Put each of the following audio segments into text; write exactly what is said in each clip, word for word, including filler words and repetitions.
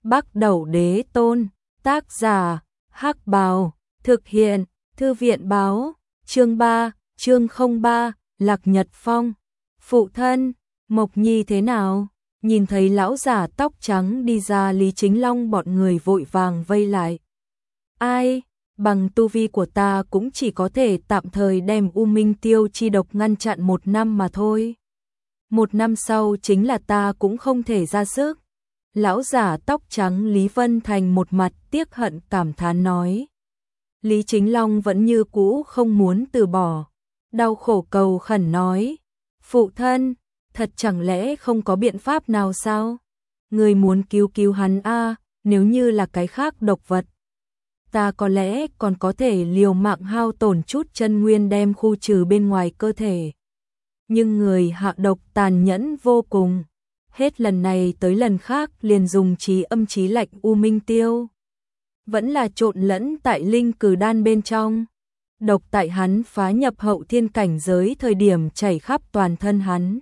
Bắc Đẩu Đế Tôn, tác giả, Hắc Bào, thực hiện, Thư viện báo, chương ba, chương không ba, Lạc Nhật Phong. Phụ thân, Mộc Nhi thế nào? Nhìn thấy lão giả tóc trắng đi ra, Lý Chính Long bọn người vội vàng vây lại. Ai, bằng tu vi của ta cũng chỉ có thể tạm thời đem U Minh Tiêu chi độc ngăn chặn một năm mà thôi. Một năm sau chính là ta cũng không thể ra sức. Lão giả tóc trắng Lý Vân Thành một mặt tiếc hận cảm thán nói. Lý Chính Long vẫn như cũ không muốn từ bỏ, đau khổ cầu khẩn nói. Phụ thân, thật chẳng lẽ không có biện pháp nào sao? Người muốn cứu cứu hắn a, à, nếu như là cái khác độc vật, ta có lẽ còn có thể liều mạng hao tổn chút chân nguyên đem khu trừ bên ngoài cơ thể. Nhưng người hạ độc tàn nhẫn vô cùng, hết lần này tới lần khác liền dùng trí âm trí lạnh U Minh Tiêu. Vẫn là trộn lẫn tại linh cừ đan bên trong. Độc tại hắn phá nhập hậu thiên cảnh giới thời điểm chảy khắp toàn thân hắn.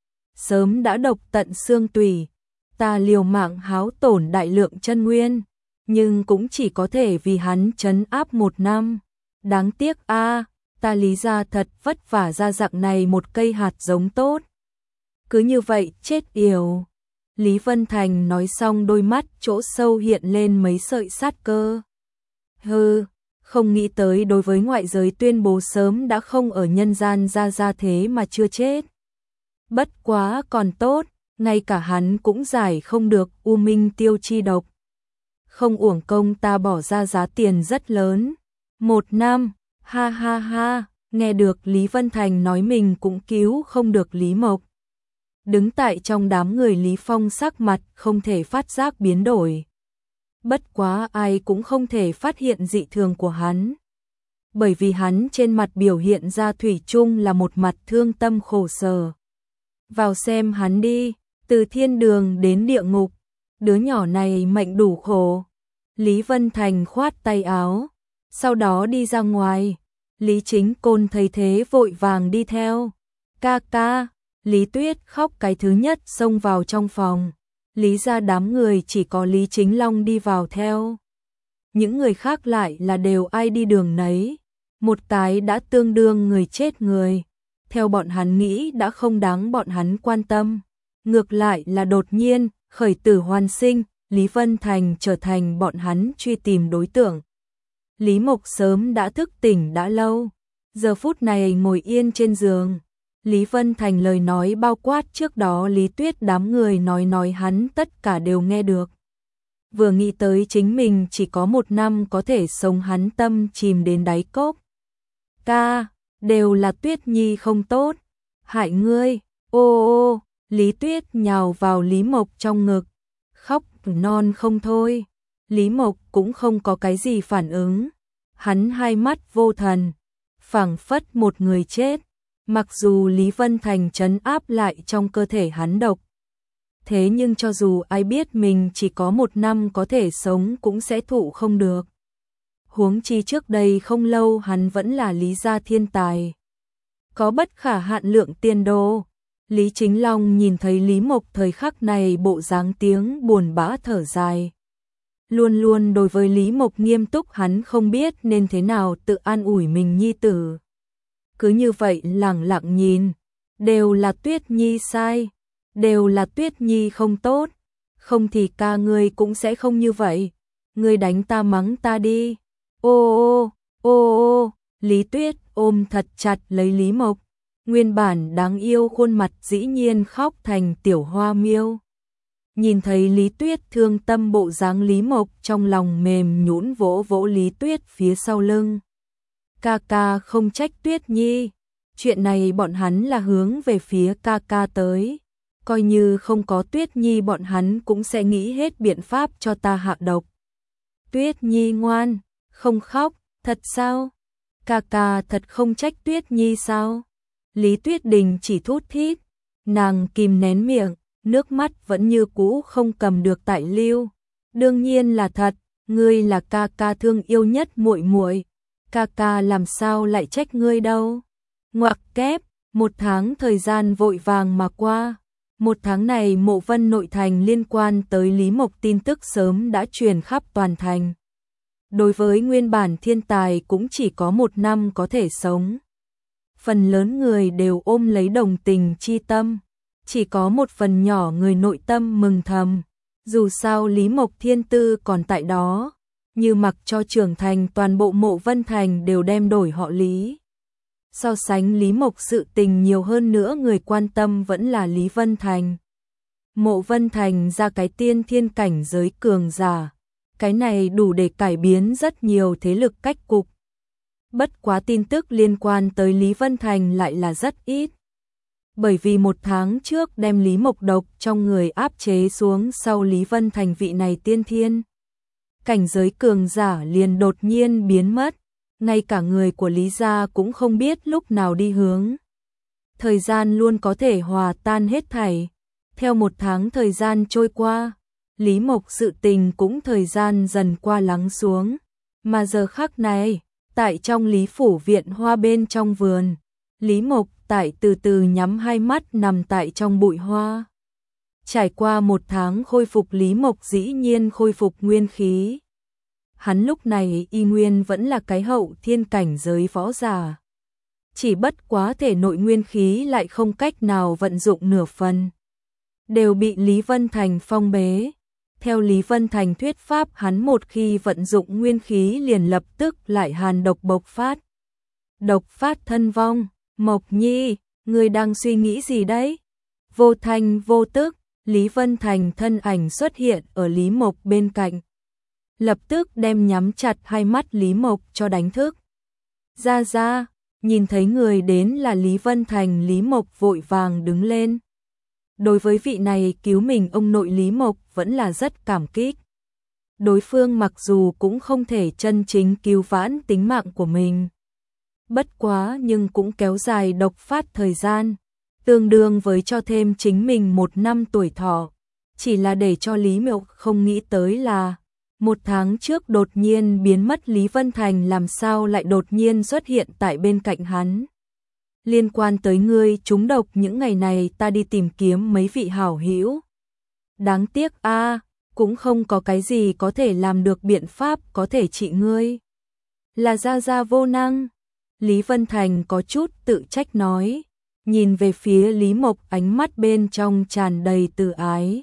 Sớm đã độc tận xương tủy, ta liều mạng háo tổn đại lượng chân nguyên, nhưng cũng chỉ có thể vì hắn trấn áp một năm. Đáng tiếc a, à, ta Lý gia thật vất vả ra dạng này một cây hạt giống tốt. Cứ như vậy chết yểu. Lý Vân Thành nói xong, đôi mắt chỗ sâu hiện lên mấy sợi sát cơ. Hừ, không nghĩ tới đối với ngoại giới tuyên bố sớm đã không ở nhân gian ra ra thế mà chưa chết. Bất quá còn tốt, ngay cả hắn cũng giải không được U Minh Tiêu chi độc. Không uổng công ta bỏ ra giá tiền rất lớn. Một năm, ha ha ha, nghe được Lý Vân Thành nói mình cũng cứu không được Lý Mộc. Đứng tại trong đám người, Lý Phong sắc mặt không thể phát giác biến đổi. Bất quá ai cũng không thể phát hiện dị thường của hắn. Bởi vì hắn trên mặt biểu hiện ra thủy chung là một mặt thương tâm khổ sở. Vào xem hắn đi, từ thiên đường đến địa ngục, đứa nhỏ này mệnh đủ khổ. Lý Vân Thành khoát tay áo, sau đó đi ra ngoài. Lý Chính Côn thấy thế vội vàng đi theo. Ca ca, Lý Tuyết khóc cái thứ nhất xông vào trong phòng. Lý ra đám người chỉ có Lý Chính Long đi vào theo. Những người khác lại là đều ai đi đường nấy. Một cái đã tương đương người chết người. Theo bọn hắn nghĩ đã không đáng bọn hắn quan tâm. Ngược lại là đột nhiên, khởi tử hoàn sinh, Lý Vân Thành trở thành bọn hắn truy tìm đối tượng. Lý Mộc sớm đã thức tỉnh đã lâu. Giờ phút này ngồi yên trên giường. Lý Vân Thành lời nói bao quát trước đó Lý Tuyết đám người nói nói hắn tất cả đều nghe được. Vừa nghĩ tới chính mình chỉ có một năm có thể sống, hắn tâm chìm đến đáy cốc. Ca, đều là Tuyết Nhi không tốt, hại ngươi, ô ô, Lý Tuyết nhào vào Lý Mộc trong ngực, khóc non không thôi. Lý Mộc cũng không có cái gì phản ứng, hắn hai mắt vô thần, phảng phất một người chết. Mặc dù Lý Vân Thành trấn áp lại trong cơ thể hắn độc, thế nhưng cho dù ai biết mình chỉ có một năm có thể sống cũng sẽ thụ không được. Huống chi trước đây không lâu hắn vẫn là Lý gia thiên tài, có bất khả hạn lượng tiền đồ. Lý Chính Long nhìn thấy Lý Mộc thời khắc này bộ dáng tiếng buồn bã thở dài. Luôn luôn đối với Lý Mộc nghiêm túc, hắn không biết nên thế nào tự an ủi mình nhi tử. Cứ như vậy lẳng lặng nhìn, đều là Tuyết Nhi sai, đều là Tuyết Nhi không tốt, không thì ca ngươi cũng sẽ không như vậy, ngươi đánh ta mắng ta đi. Ô ô, ô ô, Lý Tuyết ôm thật chặt lấy Lý Mộc, nguyên bản đáng yêu khuôn mặt dĩ nhiên khóc thành tiểu hoa miêu. Nhìn thấy Lý Tuyết thương tâm bộ dáng, Lý Mộc trong lòng mềm nhũn vỗ vỗ Lý Tuyết phía sau lưng. Ca ca không trách Tuyết Nhi, chuyện này bọn hắn là hướng về phía ca ca tới. Coi như không có Tuyết Nhi bọn hắn cũng sẽ nghĩ hết biện pháp cho ta hạ độc. Tuyết Nhi ngoan, không khóc, thật sao? Ca ca thật không trách Tuyết Nhi sao? Lý Tuyết Đình chỉ thút thít, nàng kìm nén miệng, nước mắt vẫn như cũ không cầm được tại lưu. Đương nhiên là thật, ngươi là ca ca thương yêu nhất muội muội. Ca ca làm sao lại trách ngươi đâu. Ngoặc kép, một tháng thời gian vội vàng mà qua. Một tháng này Mộ Vân nội thành liên quan tới Lý Mộc tin tức sớm đã truyền khắp toàn thành. Đối với nguyên bản thiên tài cũng chỉ có một năm có thể sống. Phần lớn người đều ôm lấy đồng tình chi tâm. Chỉ có một phần nhỏ người nội tâm mừng thầm. Dù sao Lý Mộc thiên tư còn tại đó. Như mặc cho trưởng thành toàn bộ Mộ Vân thành đều đem đổi họ Lý. So sánh Lý Mộc sự tình nhiều hơn nữa người quan tâm vẫn là Lý Vân Thành. Mộ Vân Thành ra cái tiên thiên cảnh giới cường giả. Cái này đủ để cải biến rất nhiều thế lực cách cục. Bất quá tin tức liên quan tới Lý Vân Thành lại là rất ít. Bởi vì một tháng trước đem Lý Mộc độc trong người áp chế xuống sau Lý Vân Thành vị này tiên thiên. Cảnh giới cường giả liền đột nhiên biến mất. Ngay cả người của Lý gia cũng không biết lúc nào đi hướng. Thời gian luôn có thể hòa tan hết thảy. Theo một tháng thời gian trôi qua, Lý Mộc sự tình cũng thời gian dần qua lắng xuống. Mà giờ khắc này, tại trong Lý Phủ viện hoa bên trong vườn, Lý Mộc tại từ từ nhắm hai mắt nằm tại trong bụi hoa. Trải qua một tháng khôi phục Lý Mộc dĩ nhiên khôi phục nguyên khí. Hắn lúc này y nguyên vẫn là cái hậu thiên cảnh giới võ giả. Chỉ bất quá thể nội nguyên khí lại không cách nào vận dụng nửa phần. Đều bị Lý Vân Thành phong bế. Theo Lý Vân Thành thuyết pháp hắn một khi vận dụng nguyên khí liền lập tức lại hàn độc bộc phát. Độc phát thân vong, Mộc Nhi, ngươi đang suy nghĩ gì đấy? Vô thanh vô tức, Lý Vân Thành thân ảnh xuất hiện ở Lý Mộc bên cạnh. Lập tức đem nhắm chặt hai mắt Lý Mộc cho đánh thức. Ra ra, nhìn thấy người đến là Lý Vân Thành, Lý Mộc vội vàng đứng lên. Đối với vị này cứu mình ông nội Lý Mộc vẫn là rất cảm kích. Đối phương mặc dù cũng không thể chân chính cứu vãn tính mạng của mình. Bất quá nhưng cũng kéo dài độc phát thời gian, tương đương với cho thêm chính mình một năm tuổi thọ. Chỉ là để cho Lý Mộc không nghĩ tới là một tháng trước đột nhiên biến mất Lý Vân Thành làm sao lại đột nhiên xuất hiện tại bên cạnh hắn. Liên quan tới ngươi trúng độc những ngày này ta đi tìm kiếm mấy vị hảo hữu. Đáng tiếc a, cũng không có cái gì có thể làm được biện pháp có thể trị ngươi. Là gia gia vô năng. Lý Vân Thành có chút tự trách nói, nhìn về phía Lý Mộc ánh mắt bên trong tràn đầy từ ái.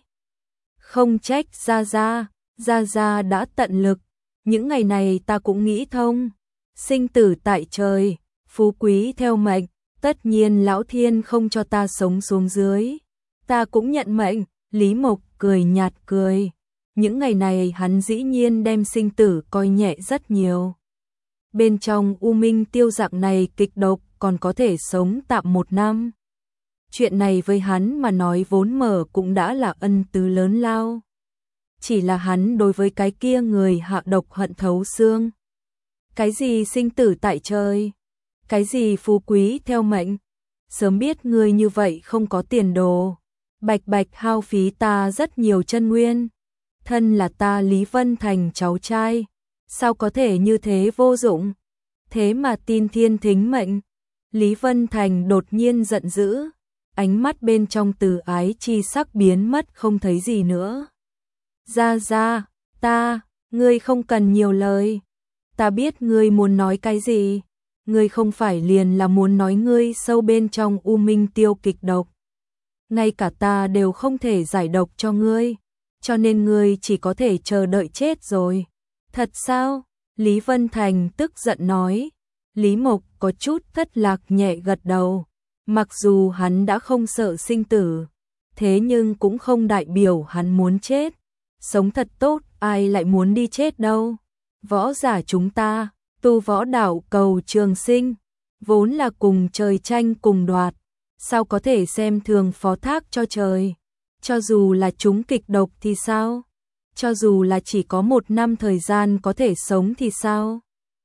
Không trách gia gia, gia gia đã tận lực, những ngày này ta cũng nghĩ thông, sinh tử tại trời, phú quý theo mệnh, tất nhiên lão thiên không cho ta sống xuống dưới, ta cũng nhận mệnh. Lý Mộc cười nhạt cười, những ngày này hắn dĩ nhiên đem sinh tử coi nhẹ rất nhiều. Bên trong U Minh tiêu dạng này kịch độc còn có thể sống tạm một năm. Chuyện này với hắn mà nói vốn mở cũng đã là ân tứ lớn lao. Chỉ là hắn đối với cái kia người hạ độc hận thấu xương. Cái gì sinh tử tại trời? Cái gì phú quý theo mệnh? Sớm biết người như vậy không có tiền đồ. Bạch bạch hao phí ta rất nhiều chân nguyên. Thân là ta Lý Vân Thành cháu trai. Sao có thể như thế vô dụng? Thế mà tin thiên thính mệnh. Lý Vân Thành đột nhiên giận dữ. Ánh mắt bên trong từ ái chi sắc biến mất không thấy gì nữa. Ra ra, ta, ngươi không cần nhiều lời. Ta biết ngươi muốn nói cái gì. Ngươi không phải liền là muốn nói ngươi sâu bên trong U Minh tiêu kịch độc. Ngay cả ta đều không thể giải độc cho ngươi. Cho nên ngươi chỉ có thể chờ đợi chết rồi. Thật sao? Lý Vân Thành tức giận nói. Lý Mộc có chút thất lạc nhẹ gật đầu. Mặc dù hắn đã không sợ sinh tử, thế nhưng cũng không đại biểu hắn muốn chết. Sống thật tốt, ai lại muốn đi chết đâu. Võ giả chúng ta, tu võ đạo cầu trường sinh, vốn là cùng trời tranh cùng đoạt. Sao có thể xem thường phó thác cho trời? Cho dù là chúng kịch độc thì sao? Cho dù là chỉ có một năm thời gian có thể sống thì sao?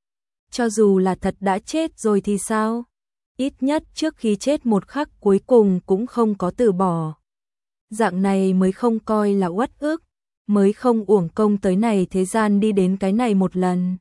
Cho dù là thật đã chết rồi thì sao? Ít nhất trước khi chết một khắc cuối cùng cũng không có từ bỏ. Dạng này mới không coi là uất ức, mới không uổng công tới này thế gian đi đến cái này một lần.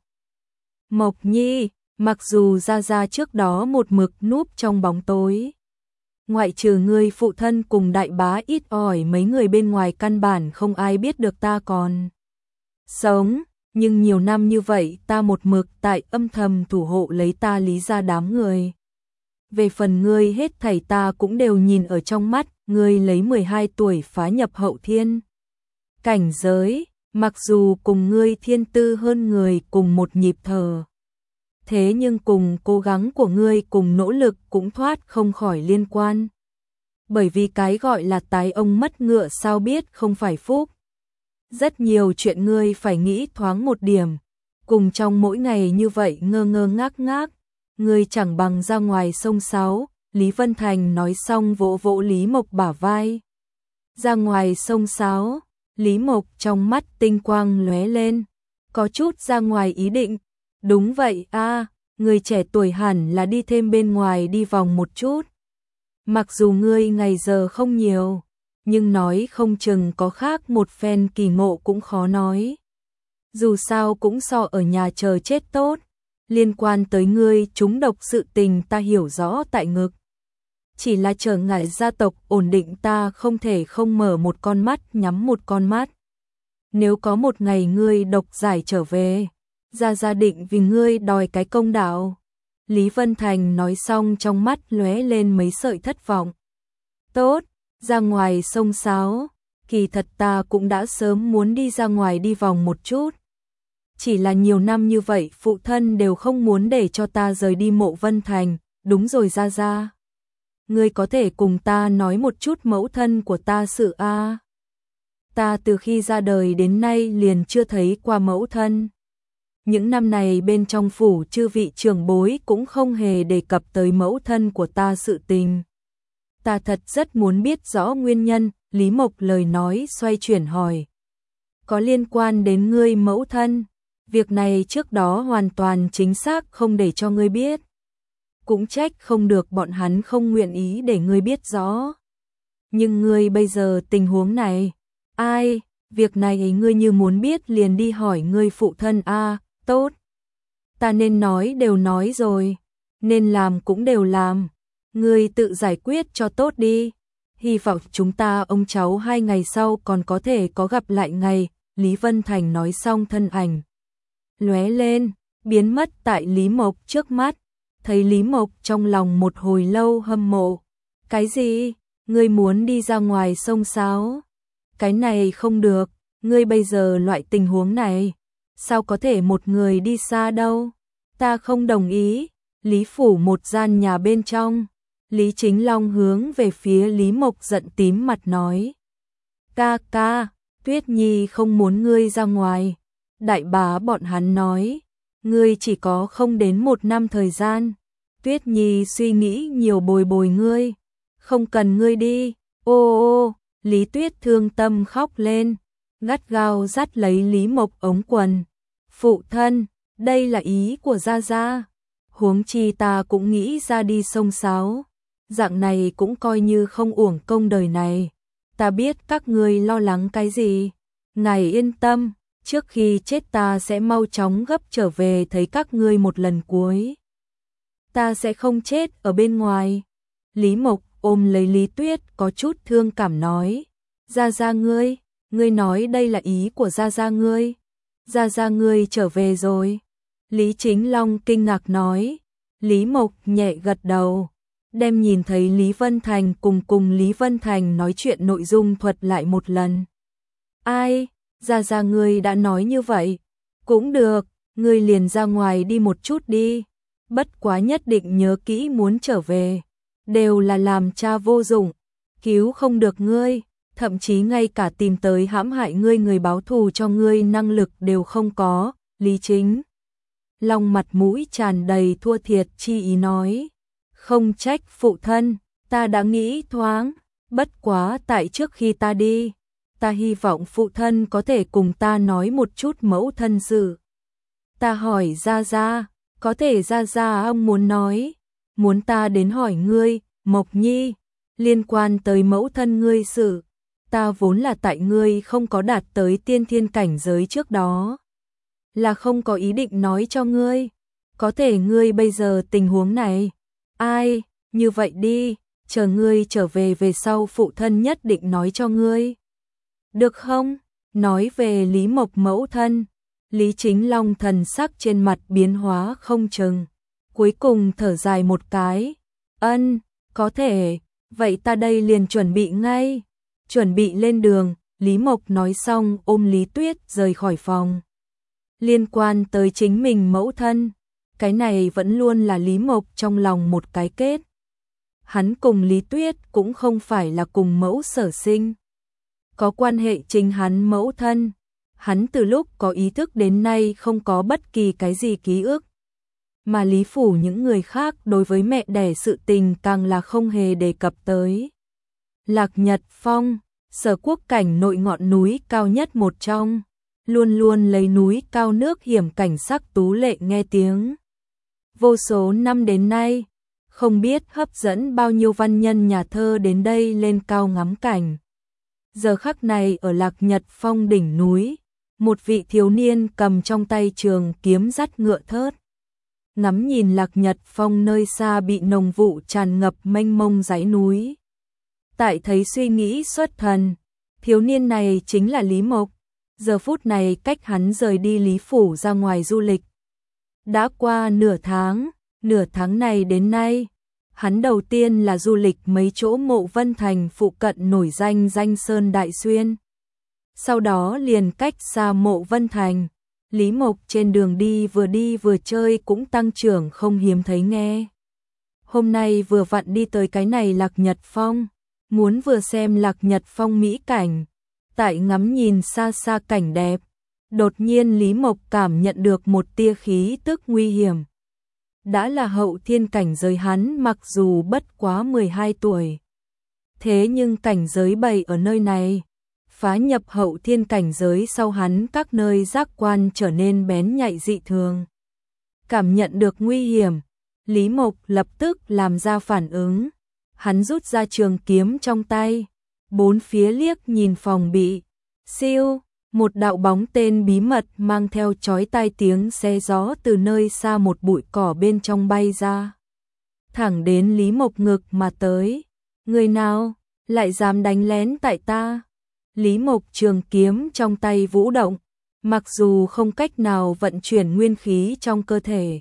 Mộc Nhi, mặc dù ra ra trước đó một mực núp trong bóng tối, ngoại trừ ngươi phụ thân cùng đại bá ít ỏi mấy người bên ngoài căn bản không ai biết được ta còn sống, nhưng nhiều năm như vậy ta một mực tại âm thầm thủ hộ lấy ta Lý gia đám người. Về phần ngươi hết thảy ta cũng đều nhìn ở trong mắt, ngươi lấy mười hai tuổi phá nhập hậu thiên cảnh giới, mặc dù cùng ngươi thiên tư hơn người cùng một nhịp thở. Thế nhưng cùng cố gắng của ngươi cùng nỗ lực cũng thoát không khỏi liên quan. Bởi vì cái gọi là tái ông mất ngựa sao biết không phải phúc. Rất nhiều chuyện ngươi phải nghĩ thoáng một điểm. Cùng trong mỗi ngày như vậy ngơ ngơ ngác ngác, ngươi chẳng bằng ra ngoài sông Sáo. Lý Vân Thành nói xong vỗ vỗ Lý Mộc bả vai. Ra ngoài sông Sáo, Lý Mộc trong mắt tinh quang lóe lên. Có chút ra ngoài ý định. Đúng vậy a, người trẻ tuổi hẳn là đi thêm bên ngoài đi vòng một chút. Mặc dù ngươi ngày giờ không nhiều, nhưng nói không chừng có khác một phen kỳ ngộ cũng khó nói. Dù sao cũng so ở nhà chờ chết tốt, liên quan tới ngươi trúng độc sự tình ta hiểu rõ tại ngực. Chỉ là trở ngại gia tộc ổn định ta không thể không mở một con mắt nhắm một con mắt. Nếu có một ngày ngươi độc giải trở về, Gia Gia định vì ngươi đòi cái công đạo. Lý Vân Thành nói xong trong mắt lóe lên mấy sợi thất vọng. Tốt, ra ngoài sông Sáo, kỳ thật ta cũng đã sớm muốn đi ra ngoài đi vòng một chút. Chỉ là nhiều năm như vậy phụ thân đều không muốn để cho ta rời đi Mộ Vân Thành, đúng rồi Gia Gia. Ngươi có thể cùng ta nói một chút mẫu thân của ta sự a? À? Ta từ khi ra đời đến nay liền chưa thấy qua mẫu thân. Những năm này bên trong phủ chư vị trưởng bối cũng không hề đề cập tới mẫu thân của ta sự tình. Ta thật rất muốn biết rõ nguyên nhân, Lý Mộc lời nói xoay chuyển hỏi. Có liên quan đến ngươi mẫu thân, việc này trước đó hoàn toàn chính xác không để cho ngươi biết. Cũng trách không được bọn hắn không nguyện ý để ngươi biết rõ. Nhưng ngươi bây giờ tình huống này, ai, việc này ngươi như muốn biết liền đi hỏi ngươi phụ thân a. À, tốt. Ta nên nói đều nói rồi, nên làm cũng đều làm. Ngươi tự giải quyết cho tốt đi. Hy vọng chúng ta ông cháu hai ngày sau còn có thể có gặp lại ngày. Lý Vân Thành nói xong thân ảnh lóe lên, biến mất tại Lý Mộc trước mắt. Thấy Lý Mộc trong lòng một hồi lâu hâm mộ. Cái gì? Ngươi muốn đi ra ngoài sông Sáo? Cái này không được, ngươi bây giờ loại tình huống này, sao có thể một người đi xa đâu? Ta không đồng ý. Lý phủ một gian nhà bên trong, Lý Chính Long hướng về phía Lý Mộc giận tím mặt nói. Ca ca, Tuyết Nhi không muốn ngươi ra ngoài. Đại bá bọn hắn nói, ngươi chỉ có không đến một năm thời gian. Tuyết Nhi suy nghĩ nhiều bồi bồi ngươi, không cần ngươi đi. Ô ô, Lý Tuyết thương tâm khóc lên, gắt gao dắt lấy Lý Mộc ống quần. Phụ thân, đây là ý của Gia Gia. Huống chi ta cũng nghĩ ra đi sông Sáo. Dạng này cũng coi như không uổng công đời này. Ta biết các ngươi lo lắng cái gì. Ngài yên tâm, trước khi chết ta sẽ mau chóng gấp trở về thấy các ngươi một lần cuối. Ta sẽ không chết ở bên ngoài. Lý Mộc ôm lấy Lý Tuyết có chút thương cảm nói. Gia Gia ngươi, ngươi nói đây là ý của Gia Gia ngươi. Gia Gia ngươi trở về rồi. Lý Chính Long kinh ngạc nói. Lý Mộc nhẹ gật đầu, đem nhìn thấy Lý Vân Thành cùng cùng Lý Vân Thành nói chuyện nội dung thuật lại một lần. Ai, Gia Gia ngươi đã nói như vậy. Cũng được, ngươi liền ra ngoài đi một chút đi. Bất quá nhất định nhớ kỹ muốn trở về. Đều là làm cha vô dụng, cứu không được ngươi, thậm chí ngay cả tìm tới hãm hại ngươi người báo thù cho ngươi năng lực đều không có. Lý Chính Long mặt mũi tràn đầy thua thiệt chi ý nói. Không trách phụ thân, ta đã nghĩ thoáng, bất quá tại trước khi ta đi, ta hy vọng phụ thân có thể cùng ta nói một chút mẫu thân sự. Ta hỏi Gia Gia, có thể Gia Gia ông muốn nói, muốn ta đến hỏi ngươi, Mộc Nhi, liên quan tới mẫu thân ngươi sự, ta vốn là tại ngươi không có đạt tới tiên thiên cảnh giới trước đó, là không có ý định nói cho ngươi, có thể ngươi bây giờ tình huống này, ai, như vậy đi, chờ ngươi trở về về sau phụ thân nhất định nói cho ngươi. Được không? Nói về Lý Mộc mẫu thân, Lý Chính Long thần sắc trên mặt biến hóa không chừng, cuối cùng thở dài một cái, ân, có thể, vậy ta đây liền chuẩn bị ngay, chuẩn bị lên đường. Lý Mộc nói xong ôm Lý Tuyết rời khỏi phòng. Liên quan tới chính mình mẫu thân, cái này vẫn luôn là Lý Mộc trong lòng một cái kết. Hắn cùng Lý Tuyết cũng không phải là cùng mẫu sở sinh. Có quan hệ chính hắn mẫu thân, hắn từ lúc có ý thức đến nay không có bất kỳ cái gì ký ức. Mà Lý Phủ những người khác đối với mẹ đẻ sự tình càng là không hề đề cập tới. Lạc Nhật Phong, Sở Quốc cảnh nội ngọn núi cao nhất một trong, luôn luôn lấy núi cao nước hiểm cảnh sắc tú lệ nghe tiếng. Vô số năm đến nay, không biết hấp dẫn bao nhiêu văn nhân nhà thơ đến đây lên cao ngắm cảnh. Giờ khắc này ở Lạc Nhật Phong đỉnh núi, một vị thiếu niên cầm trong tay trường kiếm dắt ngựa thớt. Ngắm nhìn Lạc Nhật Phong nơi xa bị nồng vụ tràn ngập mênh mông dãy núi. Tại thấy suy nghĩ xuất thần, thiếu niên này chính là Lý Mộc, giờ phút này cách hắn rời đi Lý Phủ ra ngoài du lịch. Đã qua nửa tháng, nửa tháng này đến nay, hắn đầu tiên là du lịch mấy chỗ Mộ Vân Thành phụ cận nổi danh danh Sơn Đại Xuyên. Sau đó liền cách xa Mộ Vân Thành, Lý Mộc trên đường đi vừa đi vừa chơi cũng tăng trưởng không hiếm thấy nghe. Hôm nay vừa vặn đi tới cái này Lạc Nhật Phong, muốn vừa xem Lạc Nhật Phong mỹ cảnh, tại ngắm nhìn xa xa cảnh đẹp, đột nhiên Lý Mộc cảm nhận được một tia khí tức nguy hiểm. Đã là hậu thiên cảnh giới hắn mặc dù bất quá mười hai tuổi. Thế nhưng cảnh giới bày ở nơi này, phá nhập hậu thiên cảnh giới sau hắn các nơi giác quan trở nên bén nhạy dị thường. Cảm nhận được nguy hiểm, Lý Mộc lập tức làm ra phản ứng. Hắn rút ra trường kiếm trong tay, bốn phía liếc nhìn phòng bị. Siêu, một đạo bóng tên bí mật mang theo chói tai tiếng xé gió từ nơi xa một bụi cỏ bên trong bay ra. Thẳng đến Lý Mộc ngực mà tới. Người nào, lại dám đánh lén tại ta? Lý Mộc trường kiếm trong tay vũ động, mặc dù không cách nào vận chuyển nguyên khí trong cơ thể.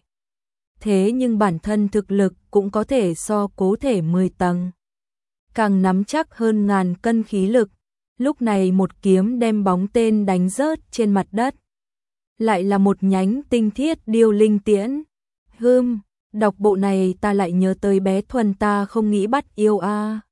Thế nhưng bản thân thực lực cũng có thể so cố thể mười tầng. Càng nắm chắc hơn ngàn cân khí lực, lúc này một kiếm đem bóng tên đánh rớt trên mặt đất. Lại là một nhánh tinh thiết điêu linh tiễn. Hưm, đọc bộ này ta lại nhớ tới bé Thuần ta không nghĩ bắt yêu a.